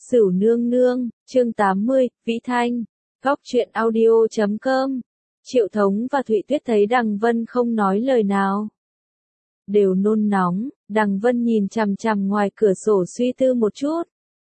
Sửu nương nương, chương 80, Vĩ Thanh, Góc truyện audio.com. Triệu Thống và Thụy Tuyết thấy Đằng Vân không nói lời nào, đều nôn nóng. Đằng Vân nhìn chằm chằm ngoài cửa sổ suy tư một chút,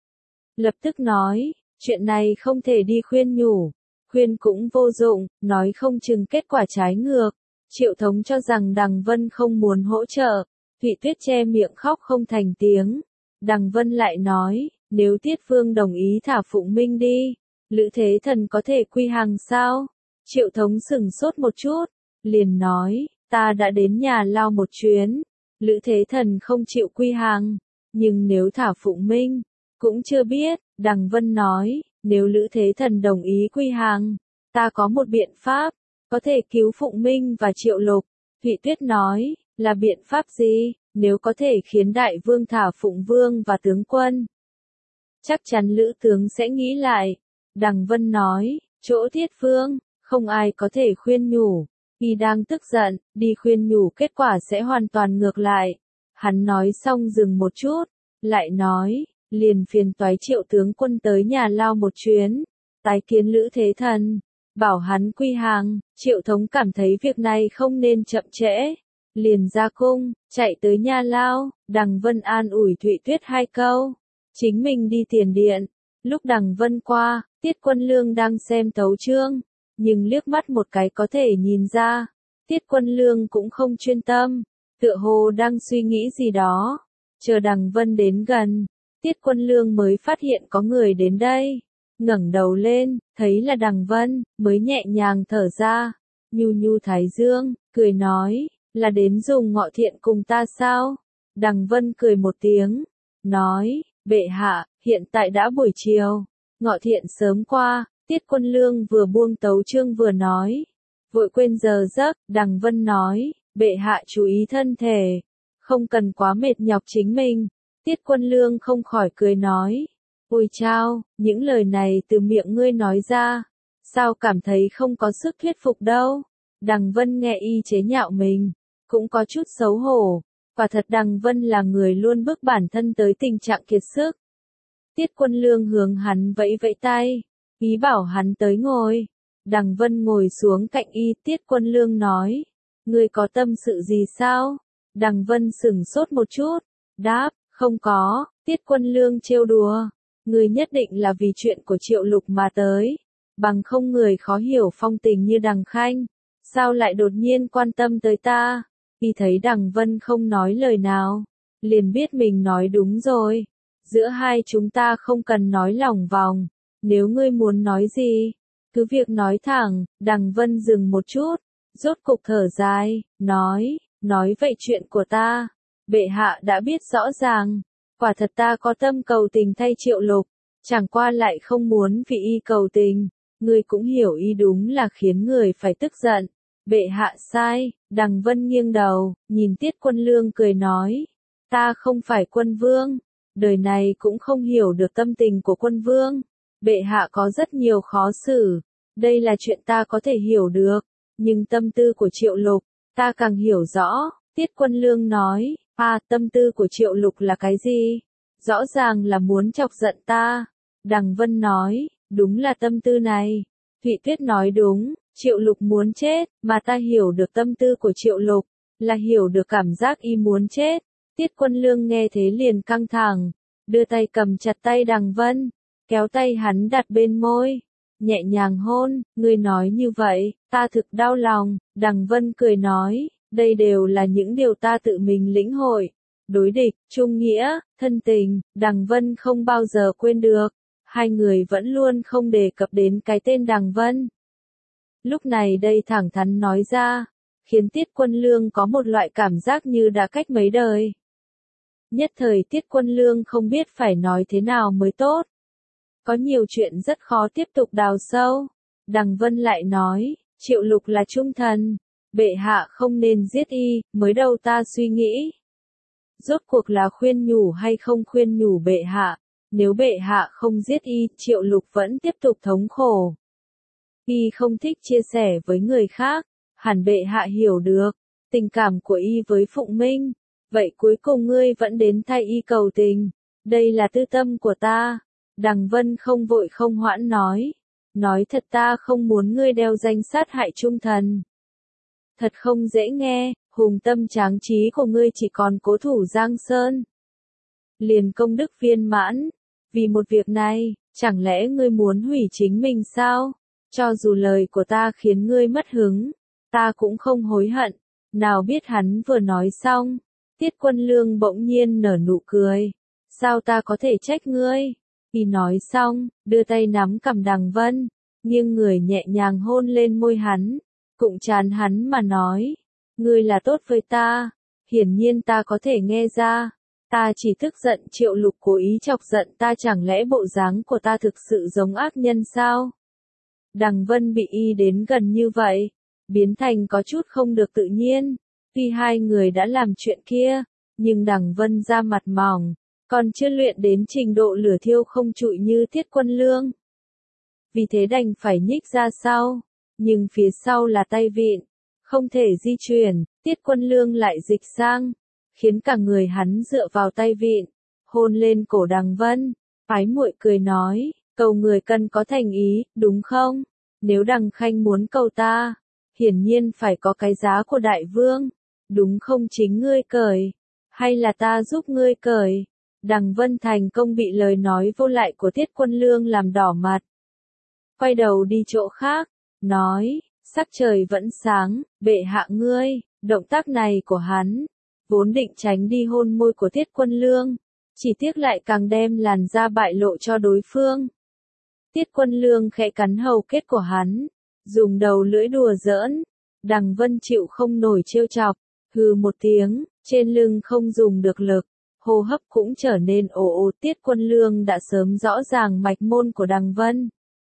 lập tức nói, chuyện này không thể đi khuyên nhủ, khuyên cũng vô dụng, nói không chừng kết quả trái ngược. Triệu Thống cho rằng Đằng Vân không muốn hỗ trợ, Thụy Tuyết che miệng khóc không thành tiếng. Đằng Vân lại nói, nếu Tiết Vương đồng ý thả Phụng Minh đi, Lữ Thế Thần có thể quy hàng sao? Triệu Thống sững sốt một chút, liền nói, ta đã đến nhà Lao một chuyến, Lữ Thế Thần không chịu quy hàng, nhưng nếu thả Phụng Minh, cũng chưa biết. Đằng Vân nói, nếu Lữ Thế Thần đồng ý quy hàng, ta có một biện pháp, có thể cứu Phụng Minh và Triệu Lục. Thụy Tuyết nói, là biện pháp gì? Nếu có thể khiến Đại Vương thả Phụng Vương và tướng quân, chắc chắn Lữ tướng sẽ nghĩ lại. Đằng Vân nói, chỗ Tiết Vương, không ai có thể khuyên nhủ, y đang tức giận, đi khuyên nhủ kết quả sẽ hoàn toàn ngược lại. Hắn nói xong dừng một chút, lại nói, liền phiền toái Triệu tướng quân tới nhà Lao một chuyến, tái kiến Lữ Thế Thần, bảo hắn quy hàng. Triệu Thống cảm thấy việc này không nên chậm trễ, liền ra cung, chạy tới nhà Lao. Đằng Vân an ủi Thụy Tuyết hai câu, chính mình đi tiền điện. Lúc Đằng Vân qua, Tiết Quân Lương đang xem tấu chương, nhưng liếc mắt một cái có thể nhìn ra, Tiết Quân Lương cũng không chuyên tâm, tựa hồ đang suy nghĩ gì đó. Chờ Đằng Vân đến gần, Tiết Quân Lương mới phát hiện có người đến đây, ngẩng đầu lên, thấy là Đằng Vân, mới nhẹ nhàng thở ra, nhu nhu thái dương, cười nói, là đến dùng ngọ thiện cùng ta sao? Đằng Vân cười một tiếng, nói, bệ hạ, hiện tại đã buổi chiều, ngọ thiện sớm qua. Tiết Quân Lương vừa buông tấu chương vừa nói, vội quên giờ giấc. Đằng Vân nói, bệ hạ chú ý thân thể, không cần quá mệt nhọc chính mình. Tiết Quân Lương không khỏi cười nói, ôi chao, những lời này từ miệng ngươi nói ra, sao cảm thấy không có sức thuyết phục đâu. Đằng Vân nghe y chế nhạo mình, cũng có chút xấu hổ, quả thật Đằng Vân là người luôn bước bản thân tới tình trạng kiệt sức. Tiết Quân Lương hướng hắn vẫy vẫy tay, ý bảo hắn tới ngồi. Đằng Vân ngồi xuống cạnh y. Tiết Quân Lương nói, ngươi có tâm sự gì sao? Đằng Vân sững sốt một chút, đáp, không có. Tiết Quân Lương trêu đùa, ngươi nhất định là vì chuyện của Triệu Lục mà tới, bằng không người khó hiểu phong tình như Đằng Khanh, sao lại đột nhiên quan tâm tới ta? Y thấy Đằng Vân không nói lời nào, liền biết mình nói đúng rồi, giữa hai chúng ta không cần nói lòng vòng, nếu ngươi muốn nói gì, cứ việc nói thẳng. Đằng Vân dừng một chút, rốt cục thở dài, nói vậy chuyện của ta, bệ hạ đã biết rõ ràng, quả thật ta có tâm cầu tình thay Triệu Lục, chẳng qua lại không muốn vì y cầu tình, ngươi cũng hiểu y đúng là khiến người phải tức giận, bệ hạ sai. Đằng Vân nghiêng đầu, nhìn Tiết Quân Lương cười nói, ta không phải quân vương, đời này cũng không hiểu được tâm tình của quân vương, bệ hạ có rất nhiều khó xử, đây là chuyện ta có thể hiểu được, nhưng tâm tư của Triệu Lục, ta càng hiểu rõ. Tiết Quân Lương nói, tâm tư của Triệu Lục là cái gì? Rõ ràng là muốn chọc giận ta. Đằng Vân nói, đúng là tâm tư này. Thụy Tuyết nói đúng, Triệu Lục muốn chết, mà ta hiểu được tâm tư của Triệu Lục, là hiểu được cảm giác y muốn chết. Tiết Quân Lương nghe thế liền căng thẳng, đưa tay cầm chặt tay Đằng Vân, kéo tay hắn đặt bên môi, nhẹ nhàng hôn. Ngươi nói như vậy, ta thực đau lòng. Đằng Vân cười nói, đây đều là những điều ta tự mình lĩnh hội, đối địch, trung nghĩa, thân tình, Đằng Vân không bao giờ quên được. Hai người vẫn luôn không đề cập đến cái tên Đằng Vân. Lúc này đây thẳng thắn nói ra, khiến Tiết Quân Lương có một loại cảm giác như đã cách mấy đời. Nhất thời Tiết Quân Lương không biết phải nói thế nào mới tốt. Có nhiều chuyện rất khó tiếp tục đào sâu. Đằng Vân lại nói, Triệu Lục là trung thần, bệ hạ không nên giết y. Mới đầu ta suy nghĩ, rốt cuộc là khuyên nhủ hay không khuyên nhủ bệ hạ. Nếu bệ hạ không giết y, Triệu Lục vẫn tiếp tục thống khổ. Y không thích chia sẻ với người khác, hẳn bệ hạ hiểu được tình cảm của y với Phụng Minh. Vậy cuối cùng ngươi vẫn đến thay y cầu tình, đây là tư tâm của ta. Đằng Vân không vội không hoãn nói thật ta không muốn ngươi đeo danh sát hại trung thần. Thật không dễ nghe, hùng tâm tráng trí của ngươi chỉ còn cố thủ Giang Sơn. Liền công đức viên mãn, vì một việc này, chẳng lẽ ngươi muốn hủy chính mình sao? Cho dù lời của ta khiến ngươi mất hứng, ta cũng không hối hận. Nào biết hắn vừa nói xong, Tiết Quân Lương bỗng nhiên nở nụ cười. Sao ta có thể trách ngươi? Y nói xong, đưa tay nắm cằm Đằng Vân, nghiêng người nhẹ nhàng hôn lên môi hắn, cụng trán hắn mà nói, ngươi là tốt với ta, hiển nhiên ta có thể nghe ra, ta chỉ tức giận Triệu Lục cố ý chọc giận ta, chẳng lẽ bộ dáng của ta thực sự giống ác nhân sao? Đằng Vân bị y đến gần như vậy, biến thành có chút không được tự nhiên, tuy hai người đã làm chuyện kia, nhưng Đằng Vân da mặt mỏng, còn chưa luyện đến trình độ lửa thiêu không trụi như Tiết Quân Lương. Vì thế đành phải nhích ra sau, nhưng phía sau là tay vịn, không thể di chuyển, Tiết Quân Lương lại dịch sang, khiến cả người hắn dựa vào tay vịn, hôn lên cổ Đằng Vân, ái muội cười nói, cầu người cần có thành ý, đúng không? Nếu Đằng Khanh muốn cầu ta, hiển nhiên phải có cái giá của đại vương, đúng không? Chính ngươi cởi, hay là ta giúp ngươi cởi? Đằng Vân thành công bị lời nói vô lại của Tiết Quân Lương làm đỏ mặt. Quay đầu đi chỗ khác, nói, sắc trời vẫn sáng, bệ hạ ngươi. Động tác này của hắn, vốn định tránh đi hôn môi của Tiết Quân Lương, chỉ tiếc lại càng đem làn da bại lộ cho đối phương. Tiết Quân Lương khẽ cắn hầu kết của hắn, dùng đầu lưỡi đùa giỡn. Đằng Vân chịu không nổi trêu chọc, hừ một tiếng, trên lưng không dùng được lực, hô hấp cũng trở nên ồ ồ. Tiết Quân Lương đã sớm rõ ràng mạch môn của Đằng Vân.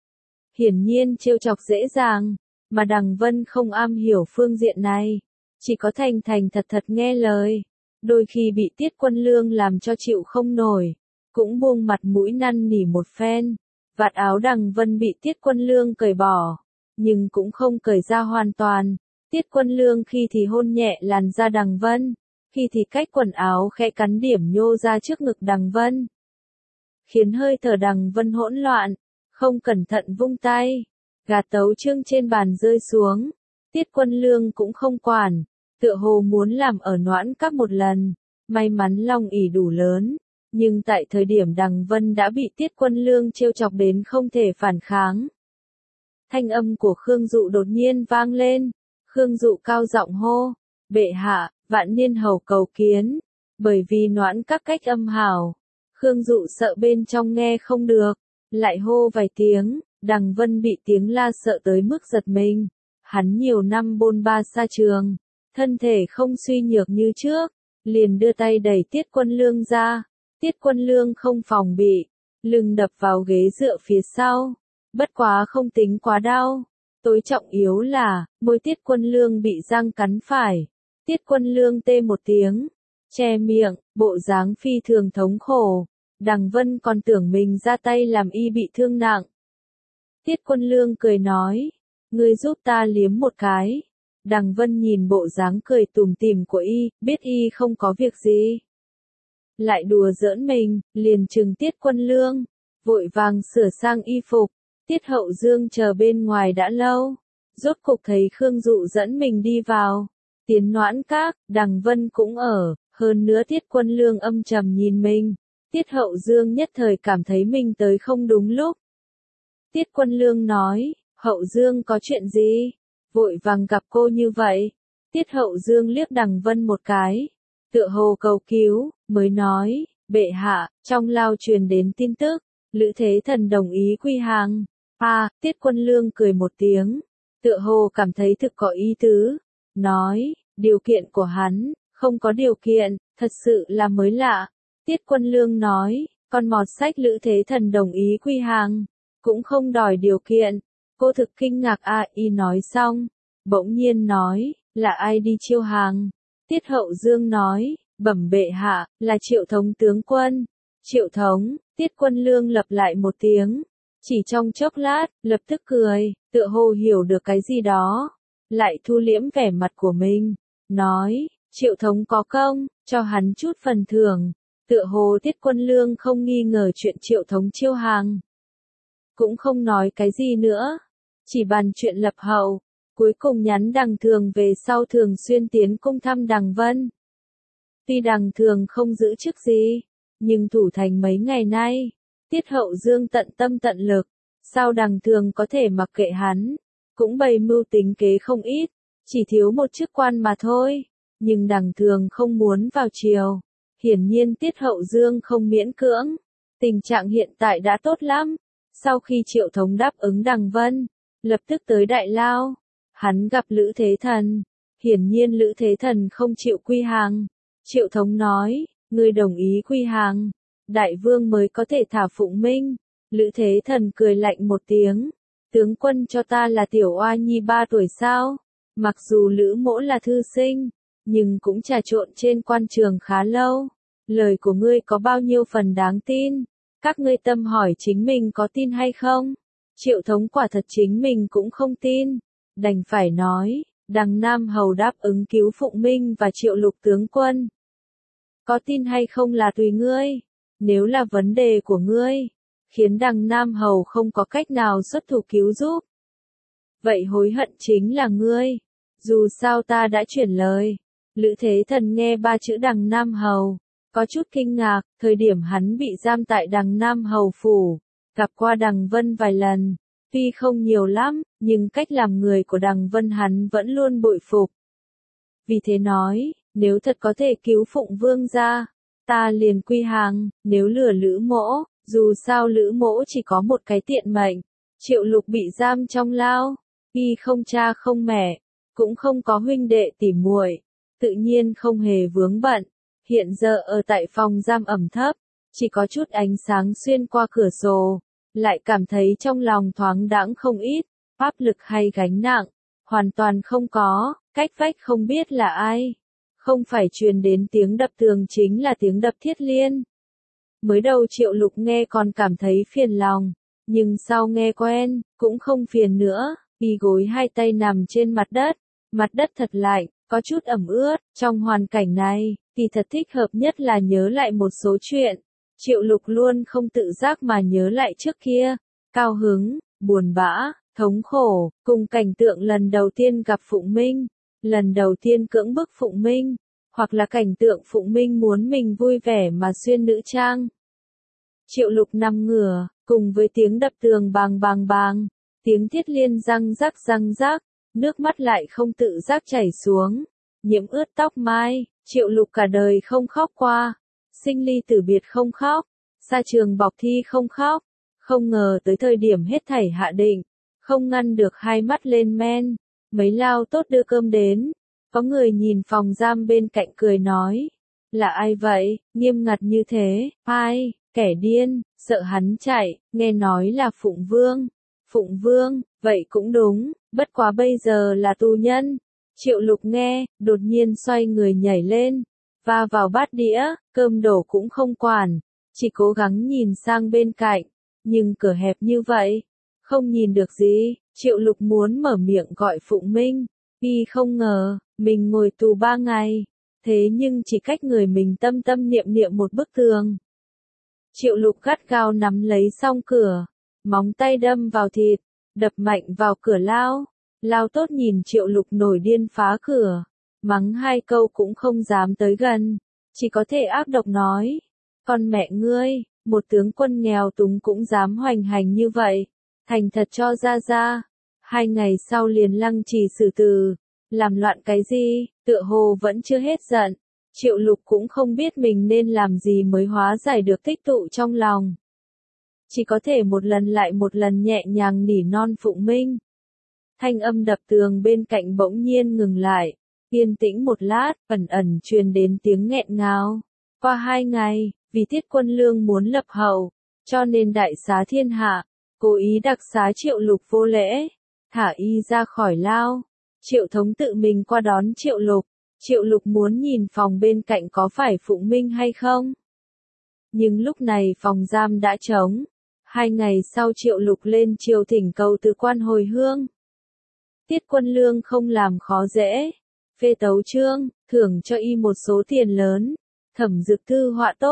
Hiển nhiên trêu chọc dễ dàng, mà Đằng Vân không am hiểu phương diện này, chỉ có thành thành thật thật nghe lời. Đôi khi bị Tiết Quân Lương làm cho chịu không nổi, cũng buông mặt mũi năn nỉ một phen. Vạt áo Đằng Vân bị Tiết Quân Lương cởi bỏ, nhưng cũng không cởi ra hoàn toàn. Tiết Quân Lương khi thì hôn nhẹ làn da Đằng Vân, khi thì cách quần áo khẽ cắn điểm nhô ra trước ngực Đằng Vân, khiến hơi thở Đằng Vân hỗn loạn, không cẩn thận vung tay, gà tấu chương trên bàn rơi xuống. Tiết Quân Lương cũng không quản, tựa hồ muốn làm ở Noãn Các một lần. May mắn lòng ỷ đủ lớn, nhưng tại thời điểm Đằng Vân đã bị Tiết Quân Lương trêu chọc đến không thể phản kháng. Thanh âm của Khương Dụ đột nhiên vang lên, Khương Dụ cao giọng hô, bệ hạ, Vạn Niên hầu cầu kiến. Bởi vì Noãn Các cách âm hảo, Khương Dụ sợ bên trong nghe không được, lại hô vài tiếng. Đằng Vân bị tiếng la sợ tới mức giật mình. Hắn nhiều năm bôn ba xa trường, thân thể không suy nhược như trước, liền đưa tay đẩy Tiết Quân Lương ra. Tiết Quân Lương không phòng bị, lưng đập vào ghế dựa phía sau, bất quá không tính quá đau. Tối trọng yếu là, môi Tiết Quân Lương bị răng cắn phải. Tiết Quân Lương tê một tiếng, che miệng, bộ dáng phi thường thống khổ. Đằng Vân còn tưởng mình ra tay làm y bị thương nặng. Tiết Quân Lương cười nói, ngươi giúp ta liếm một cái. Đằng Vân nhìn bộ dáng cười tủm tỉm của y, biết y không có việc gì, lại đùa giỡn mình, liền trừng Tiết Quân Lương, vội vàng sửa sang y phục. Tiết Hậu Dương chờ bên ngoài đã lâu, rốt cục thấy Khương Dụ dẫn mình đi vào. Tiến Noãn Các, Đằng Vân cũng ở, hơn nữa Tiết Quân Lương âm trầm nhìn mình. Tiết Hậu Dương nhất thời cảm thấy mình tới không đúng lúc. Tiết Quân Lương nói, Hậu Dương có chuyện gì? Vội vàng gặp cô như vậy. Tiết Hậu Dương liếc Đằng Vân một cái, tựa hồ cầu cứu, mới nói, bệ hạ, trong lao truyền đến tin tức, Lữ Thế Thần đồng ý quy hàng. Tiết Quân Lương cười một tiếng, tựa hồ cảm thấy thực có ý tứ, nói, điều kiện của hắn, không có điều kiện, thật sự là mới lạ. Tiết Quân Lương nói, con mọt sách Lữ Thế Thần đồng ý quy hàng, cũng không đòi điều kiện. Cô thực kinh ngạc. Y nói xong, bỗng nhiên nói, là ai đi chiêu hàng? Tiết Hậu Dương nói, bẩm bệ hạ, là Triệu Thống tướng quân. Triệu Thống, Tiết Quân Lương lặp lại một tiếng, chỉ trong chốc lát, lập tức cười, tựa hồ hiểu được cái gì đó, lại thu liễm vẻ mặt của mình, nói, Triệu Thống có công, cho hắn chút phần thưởng. Tựa hồ Tiết Quân Lương không nghi ngờ chuyện Triệu Thống chiêu hàng. Cũng không nói cái gì nữa. Chỉ bàn chuyện lập hậu. Cuối cùng nhắn Đằng Thường về sau thường xuyên tiến cung thăm Đằng Vân. Tuy Đằng Thường không giữ chức gì, nhưng thủ thành mấy ngày nay, Tiết Hậu Dương tận tâm tận lực, sao Đằng Thường có thể mặc kệ hắn, cũng bày mưu tính kế không ít, chỉ thiếu một chức quan mà thôi, nhưng Đằng Thường không muốn vào triều, hiển nhiên Tiết Hậu Dương không miễn cưỡng, tình trạng hiện tại đã tốt lắm, sau khi Triệu Thống đáp ứng Đằng Vân, lập tức tới Đại Lao, hắn gặp Lữ Thế Thần, hiển nhiên Lữ Thế Thần không chịu quy hàng. Triệu Thống nói, ngươi đồng ý quy hàng, đại vương mới có thể thả Phụng Minh. Lữ Thế Thần cười lạnh một tiếng, tướng quân cho ta là tiểu oa nhi 3 tuổi sao? Mặc dù Lữ Mỗ là thư sinh, nhưng cũng trà trộn trên quan trường khá lâu. Lời của ngươi có bao nhiêu phần đáng tin? Các ngươi tâm hỏi chính mình có tin hay không? Triệu Thống quả thật chính mình cũng không tin, đành phải nói. Đằng Nam Hầu đáp ứng cứu Phụng Minh và Triệu Lục tướng quân. Có tin hay không là tùy ngươi, nếu là vấn đề của ngươi, khiến Đằng Nam Hầu không có cách nào xuất thủ cứu giúp. Vậy hối hận chính là ngươi, dù sao ta đã chuyển lời. Lữ Thế Thần nghe 3 chữ Đằng Nam Hầu, có chút kinh ngạc, thời điểm hắn bị giam tại Đằng Nam Hầu phủ, gặp qua Đằng Vân vài lần. Tuy không nhiều lắm, nhưng cách làm người của Đằng Vân hắn vẫn luôn bội phục. Vì thế nói, nếu thật có thể cứu Phụng Vương ra, ta liền quy hàng, nếu lừa Lữ Mỗ, dù sao Lữ Mỗ chỉ có một cái tiện mệnh. Triệu Lục bị giam trong lao, y không cha không mẹ, cũng không có huynh đệ tỉ muội, tự nhiên không hề vướng bận. Hiện giờ ở tại phòng giam ẩm thấp, chỉ có chút ánh sáng xuyên qua cửa sổ. Lại cảm thấy trong lòng thoáng đãng không ít, áp lực hay gánh nặng, hoàn toàn không có, cách vách không biết là ai. Không phải truyền đến tiếng đập tường chính là tiếng đập thiết liên. Mới đầu Triệu Lục nghe còn cảm thấy phiền lòng, nhưng sau nghe quen, cũng không phiền nữa, y gối hai tay nằm trên mặt đất thật lạnh, có chút ẩm ướt, trong hoàn cảnh này, thì thật thích hợp nhất là nhớ lại một số chuyện. Triệu Lục luôn không tự giác mà nhớ lại trước kia, cao hứng, buồn bã, thống khổ, cùng cảnh tượng lần đầu tiên gặp Phụng Minh, lần đầu tiên cưỡng bức Phụng Minh, hoặc là cảnh tượng Phụng Minh muốn mình vui vẻ mà xuyên nữ trang. Triệu Lục nằm ngửa, cùng với tiếng đập tường bàng bàng bàng, tiếng thiết liên răng rắc, nước mắt lại không tự giác chảy xuống, nhiễm ướt tóc mai. Triệu Lục cả đời không khóc qua. Sinh ly tử biệt không khóc, xa trường bọc thi không khóc, không ngờ tới thời điểm hết thảy hạ định, không ngăn được hai mắt lên men, mấy lao tốt đưa cơm đến, có người nhìn phòng giam bên cạnh cười nói, là ai vậy, nghiêm ngặt như thế, ai, kẻ điên, sợ hắn chạy, nghe nói là Phụng Vương, vậy cũng đúng, bất quá bây giờ là tù nhân. Triệu Lục nghe, đột nhiên xoay người nhảy lên, va vào bát đĩa, cơm đổ cũng không quản, chỉ cố gắng nhìn sang bên cạnh, nhưng cửa hẹp như vậy, không nhìn được gì. Triệu Lục muốn mở miệng gọi Phụng Minh, y không ngờ, mình ngồi tù 3 ngày, thế nhưng chỉ cách người mình tâm tâm niệm niệm một bức tường. Triệu Lục gắt gao nắm lấy song cửa, móng tay đâm vào thịt, đập mạnh vào cửa lao. Lao tốt nhìn Triệu Lục nổi điên phá cửa, mắng 2 câu cũng không dám tới gần, chỉ có thể ác độc nói, con mẹ ngươi, một tướng quân nghèo túng cũng dám hoành hành như vậy, thành thật cho ra. 2 ngày sau liền lăng trì xử tử, làm loạn cái gì, tựa hồ vẫn chưa hết giận. Triệu Lục cũng không biết mình nên làm gì mới hóa giải được tích tụ trong lòng. Chỉ có thể một lần lại một lần nhẹ nhàng nỉ non Phụng Minh. Thanh âm đập tường bên cạnh bỗng nhiên ngừng lại, yên tĩnh một lát, ẩn truyền đến tiếng nghẹn ngào. Qua 2 ngày, vì Tiết Quân Lương muốn lập hậu, cho nên đại xá thiên hạ, cố ý đặc xá Triệu Lục vô lễ, thả y ra khỏi lao. Triệu Thống tự mình qua đón Triệu Lục. Triệu Lục muốn nhìn phòng bên cạnh có phải Phụng Minh hay không. Nhưng lúc này phòng giam đã trống. 2 ngày sau Triệu Lục lên triều thỉnh cầu từ quan hồi hương. Tiết Quân Lương không làm khó dễ, phê tấu chương, thưởng cho y một số tiền lớn. Thẩm Dực thư họa tốt,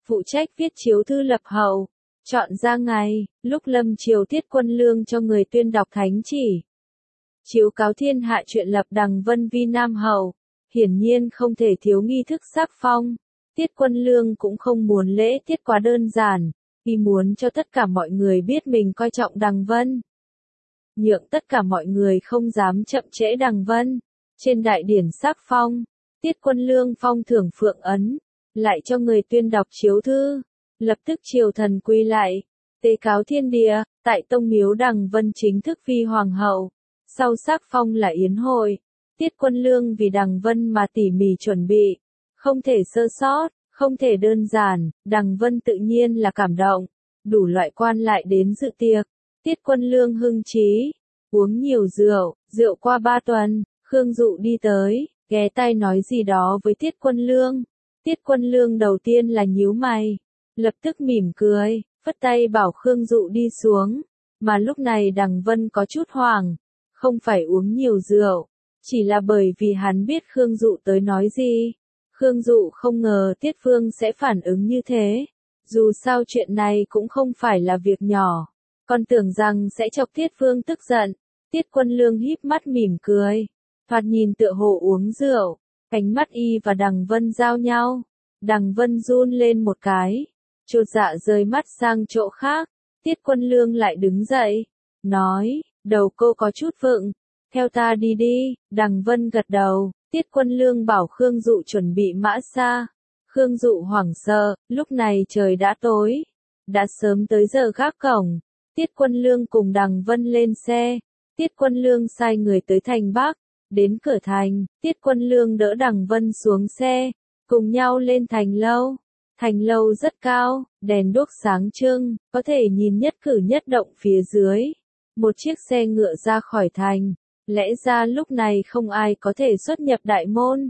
phụ trách viết chiếu thư lập hậu, chọn ra ngày, lúc lâm triều Tiết Quân Lương cho người tuyên đọc thánh chỉ. Chiếu cáo thiên hạ chuyện lập Đằng Vân vi Nam hậu, hiển nhiên không thể thiếu nghi thức sắc phong. Tiết Quân Lương cũng không muốn lễ tiết quá đơn giản, vì muốn cho tất cả mọi người biết mình coi trọng Đằng Vân. Nhượng tất cả mọi người không dám chậm trễ Đằng Vân. Trên đại điển sắc phong, Tiết Quân Lương phong thưởng phượng ấn, lại cho người tuyên đọc chiếu thư. Lập tức triều thần quy lại, tế cáo thiên địa, tại tông miếu Đằng Vân chính thức phi hoàng hậu. Sau sắc phong là yến hội, Tiết Quân Lương vì Đằng Vân mà tỉ mỉ chuẩn bị, không thể sơ sót, không thể đơn giản. Đằng Vân tự nhiên là cảm động, đủ loại quan lại đến dự tiệc. Tiết Quân Lương hưng trí, uống nhiều rượu, rượu qua 3 tuần, Khương Dụ đi tới, ghé tai nói gì đó với Tiết Quân Lương. Tiết Quân Lương đầu tiên là nhíu mày, lập tức mỉm cười, phất tay bảo Khương Dụ đi xuống, mà lúc này Đằng Vân có chút hoảng, không phải uống nhiều rượu, chỉ là bởi vì hắn biết Khương Dụ tới nói gì. Khương Dụ không ngờ Tiết Vương sẽ phản ứng như thế, dù sao chuyện này cũng không phải là việc nhỏ, còn tưởng rằng sẽ chọc Tiết Vương tức giận. Tiết Quân Lương híp mắt mỉm cười, thoạt nhìn tựa hồ uống rượu, ánh mắt y và Đằng Vân giao nhau. Đằng Vân run lên một cái, chột dạ rời mắt sang chỗ khác. Tiết Quân Lương lại đứng dậy, nói, đầu cô có chút vựng, theo ta đi đi. Đằng Vân gật đầu. Tiết Quân Lương bảo Khương Dụ chuẩn bị mã xa. Khương Dụ hoảng sợ, lúc này trời đã tối, đã sớm tới giờ gác cổng. Tiết Quân Lương cùng Đằng Vân lên xe. Tiết Quân Lương sai người tới thành Bắc, đến cửa thành, Tiết Quân Lương đỡ Đằng Vân xuống xe, cùng nhau lên thành lâu. Thành lâu rất cao, đèn đuốc sáng trưng, có thể nhìn nhất cử nhất động phía dưới. Một chiếc xe ngựa ra khỏi thành, lẽ ra lúc này không ai có thể xuất nhập đại môn.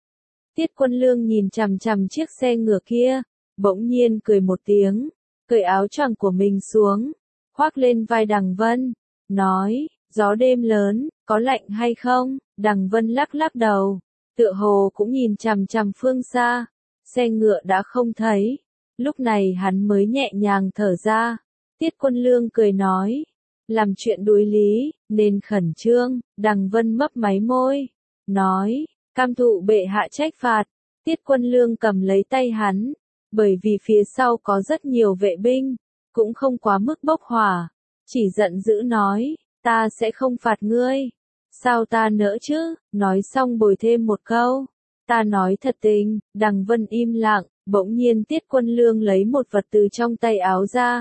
Tiết Quân Lương nhìn chằm chằm chiếc xe ngựa kia, bỗng nhiên cười một tiếng, cởi áo choàng của mình xuống, khoác lên vai Đằng Vân, nói, gió đêm lớn, có lạnh hay không? Đằng Vân lắc lắc đầu, tựa hồ cũng nhìn chằm chằm phương xa, xe ngựa đã không thấy, lúc này hắn mới nhẹ nhàng thở ra. Tiết Quân Lương cười nói, làm chuyện đối lý, nên khẩn trương. Đằng Vân mấp máy môi, nói, cam thụ bệ hạ trách phạt. Tiết Quân Lương cầm lấy tay hắn, bởi vì phía sau có rất nhiều vệ binh, cũng không quá mức bốc hỏa, chỉ giận dữ nói, ta sẽ không phạt ngươi. Sao ta nỡ chứ? Nói xong bồi thêm một câu, ta nói thật tình. Đằng Vân im lặng, bỗng nhiên Tiết Quân Lương lấy một vật từ trong tay áo ra.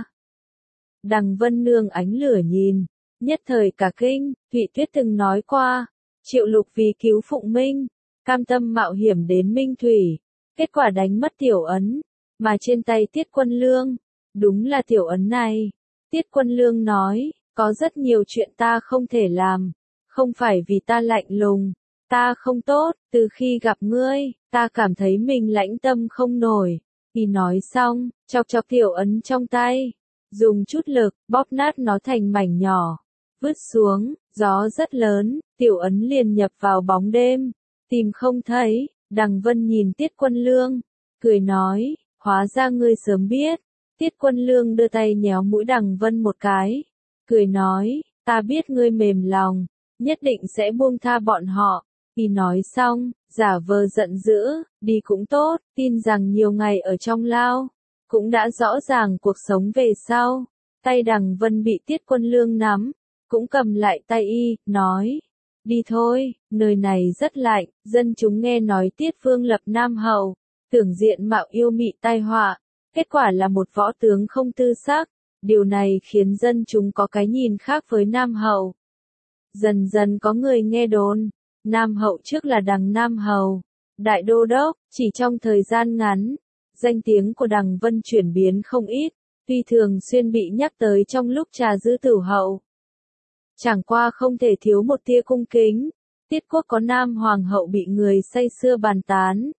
Đằng Vân nương ánh lửa nhìn, nhất thời cả kinh. Thụy Tuyết từng nói qua, Triệu Lục vì cứu Phụng Minh, cam tâm mạo hiểm đến Minh Thủy, kết quả đánh mất tiểu ấn, mà trên tay Tiết Quân Lương, đúng là tiểu ấn này. Tiết Quân Lương nói, có rất nhiều chuyện ta không thể làm, không phải vì ta lạnh lùng, ta không tốt, từ khi gặp ngươi, ta cảm thấy mình lãnh tâm không nổi. Thì nói xong, chọc chọc tiểu ấn trong tay, dùng chút lực, bóp nát nó thành mảnh nhỏ, vứt xuống. Gió rất lớn, tiểu ấn liền nhập vào bóng đêm, tìm không thấy. Đằng Vân nhìn Tiết Quân Lương, cười nói, hóa ra ngươi sớm biết. Tiết Quân Lương đưa tay nhéo mũi Đằng Vân một cái, cười nói, ta biết ngươi mềm lòng, nhất định sẽ buông tha bọn họ. Khi nói xong, giả vờ giận dữ, đi cũng tốt, tin rằng nhiều ngày ở trong lao, cũng đã rõ ràng cuộc sống về sau. Tay Đằng Vân bị Tiết Quân Lương nắm, cũng cầm lại tay y, nói, đi thôi, nơi này rất lạnh. Dân chúng nghe nói Tiết Vương lập Nam hậu, tưởng diện mạo yêu mị tai họa, kết quả là một võ tướng không tư sắc. Điều này khiến dân chúng có cái nhìn khác với Nam hậu. Dần dần có người nghe đồn, Nam hậu trước là Đằng Nam hầu, đại đô đốc. Chỉ trong thời gian ngắn, danh tiếng của Đằng Vân chuyển biến không ít, tuy thường xuyên bị nhắc tới trong lúc trà dư tử hậu. Chẳng qua không thể thiếu một tia cung kính. Tiết quốc có Nam hoàng hậu bị người say sưa bàn tán.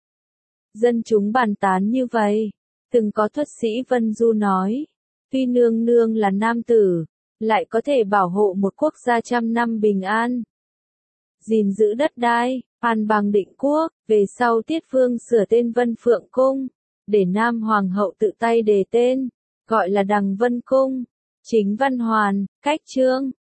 Dân chúng bàn tán như vậy. Từng có thuật sĩ Vân Du nói, tuy nương nương là nam tử, lại có thể bảo hộ một quốc gia trăm năm bình an, gìn giữ đất đai, an bằng định quốc. Về sau Tiết Vương sửa tên Vân Phượng Cung, để Nam Hoàng hậu tự tay đề tên, gọi là Đằng Vân Cung. Chính Văn Hoàn, cách chương.